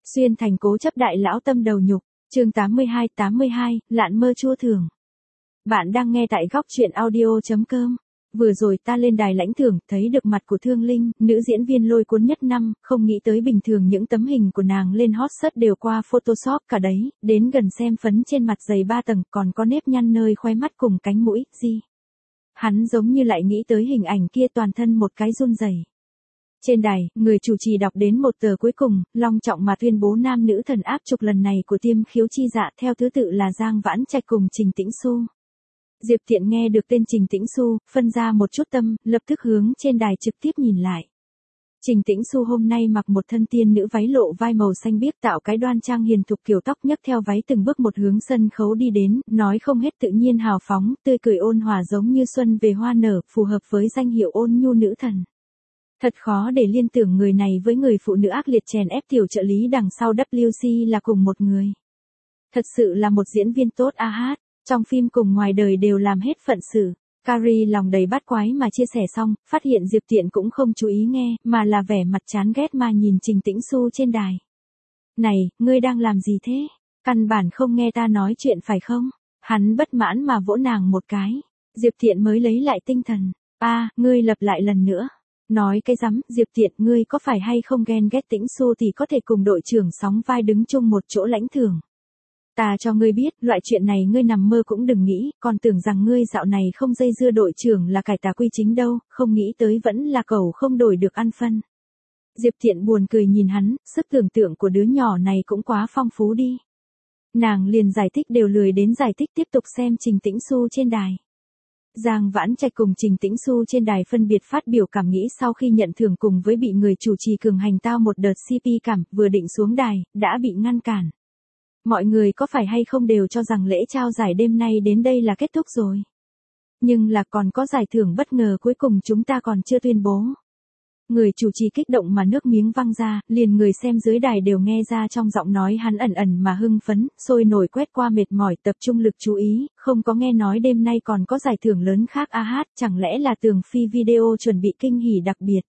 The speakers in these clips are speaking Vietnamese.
Xuyên thành cố chấp đại lão tâm đầu nhục, chương 82, lạn mơ chua thường. Bạn đang nghe tại góc truyện audio.com. Vừa rồi ta lên đài lãnh thưởng, thấy được mặt của Thương Linh, nữ diễn viên lôi cuốn nhất năm, không nghĩ tới bình thường những tấm hình của nàng lên hot search đều qua Photoshop cả đấy, đến gần xem phấn trên mặt dày 3 tầng, còn có nếp nhăn nơi khóe mắt cùng cánh mũi, gì. Hắn giống như lại nghĩ tới hình ảnh kia, toàn thân một cái run rẩy. Trên đài, người chủ trì đọc đến một tờ cuối cùng, long trọng mà tuyên bố nam nữ thần áp trục lần này của Tiêm Khiếu Chi Dạ theo thứ tự là Giang Vãn Trạch cùng Trình Tĩnh Xu. Diệp Thiện nghe được tên Trình Tĩnh Xu, phân ra một chút tâm, lập tức hướng trên đài trực tiếp nhìn lại. Trình Tĩnh Xu hôm nay mặc một thân tiên nữ váy lộ vai màu xanh biếc, tạo cái đoan trang hiền thục, kiểu tóc nhấc theo váy từng bước một hướng sân khấu đi đến, nói không hết tự nhiên hào phóng, tươi cười ôn hòa giống như xuân về hoa nở, phù hợp với danh hiệu ôn nhu nữ thần. Thật khó để liên tưởng người này với người phụ nữ ác liệt chèn ép tiểu trợ lý đằng sau WC là cùng một người. Thật sự là một diễn viên tốt a hát, trong phim cùng ngoài đời đều làm hết phận sự. Carrie lòng đầy bát quái mà chia sẻ xong, phát hiện Diệp Thiện cũng không chú ý nghe, mà là vẻ mặt chán ghét mà nhìn Trình Tĩnh Xu trên đài. Này, ngươi đang làm gì thế? Căn bản không nghe ta nói chuyện phải không? Hắn bất mãn mà vỗ nàng một cái. Diệp Thiện mới lấy lại tinh thần. Ngươi lặp lại lần nữa. Nói cái rắm, Diệp Thiện, ngươi có phải hay không ghen ghét Tĩnh Xu thì có thể cùng đội trưởng sóng vai đứng chung một chỗ lãnh thưởng. Ta cho ngươi biết, loại chuyện này ngươi nằm mơ cũng đừng nghĩ, còn tưởng rằng ngươi dạo này không dây dưa đội trưởng là cải tà quy chính đâu, không nghĩ tới vẫn là cẩu không đổi được ăn phân. Diệp Thiện buồn cười nhìn hắn, sức tưởng tượng của đứa nhỏ này cũng quá phong phú đi. Nàng liền giải thích đều lười đến giải thích, tiếp tục xem Trình Tĩnh Xu trên đài. Giang Vãn Trạch cùng Trình Tĩnh Xu trên đài phân biệt phát biểu cảm nghĩ sau khi nhận thưởng cùng với bị người chủ trì cường hành tao một đợt CP cảm, vừa định xuống đài, đã bị ngăn cản. Mọi người có phải hay không đều cho rằng lễ trao giải đêm nay đến đây là kết thúc rồi. Nhưng là còn có giải thưởng bất ngờ cuối cùng chúng ta còn chưa tuyên bố. Người chủ trì kích động mà nước miếng văng ra, liền người xem dưới đài đều nghe ra trong giọng nói hắn ẩn ẩn mà hưng phấn, sôi nổi quét qua mệt mỏi, tập trung lực chú ý, không có nghe nói đêm nay còn có giải thưởng lớn khác a hát, chẳng lẽ là Tường Phi Video chuẩn bị kinh hỉ đặc biệt.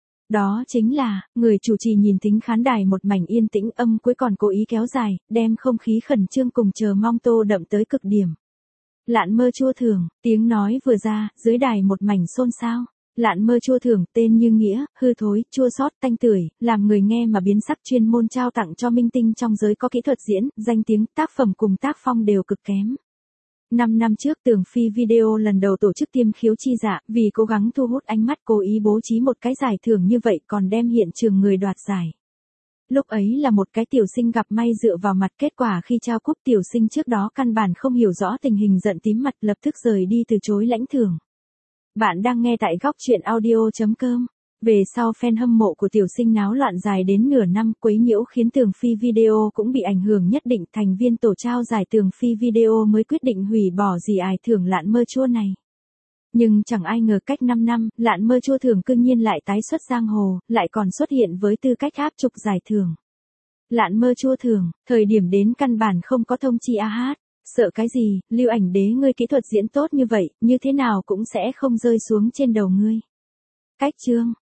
Đó chính là, người chủ trì nhìn thính khán đài một mảnh yên tĩnh, âm cuối còn cố ý kéo dài, đem không khí khẩn trương cùng chờ mong tô đậm tới cực điểm. Lạn mơ chua thường, tiếng nói vừa ra, dưới đài một mảnh xôn xao. Lạn mơ chua thường, tên như nghĩa, hư thối, chua xót, tanh tưởi, làm người nghe mà biến sắc, chuyên môn trao tặng cho minh tinh trong giới có kỹ thuật diễn, danh tiếng, tác phẩm cùng tác phong đều cực kém. 5 năm trước Tường Phi Video lần đầu tổ chức Tiêm Khiếu Chi Dạ, vì cố gắng thu hút ánh mắt cố ý bố trí một cái giải thưởng như vậy còn đem hiện trường người đoạt giải. Lúc ấy là một cái tiểu sinh gặp may dựa vào mặt, kết quả khi trao cúp tiểu sinh trước đó căn bản không hiểu rõ tình hình, giận tím mặt lập tức rời đi từ chối lãnh thưởng. Bạn đang nghe tại góc truyện audio.com. Về sau fan hâm mộ của tiểu sinh náo loạn dài đến nửa năm, quấy nhiễu khiến Tường Phi Video cũng bị ảnh hưởng nhất định, thành viên tổ trao giải Tường Phi Video mới quyết định hủy bỏ giải thưởng lạn mơ chua này. Nhưng chẳng ai ngờ cách 5 năm, lạn mơ chua thường cương nhiên lại tái xuất giang hồ, lại còn xuất hiện với tư cách áp trục giải thưởng. Lạn mơ chua thường, thời điểm đến căn bản không có thông chi a hát. Sợ cái gì, Lưu Ảnh Đế ngươi kỹ thuật diễn tốt như vậy, như thế nào cũng sẽ không rơi xuống trên đầu ngươi. Cách chương,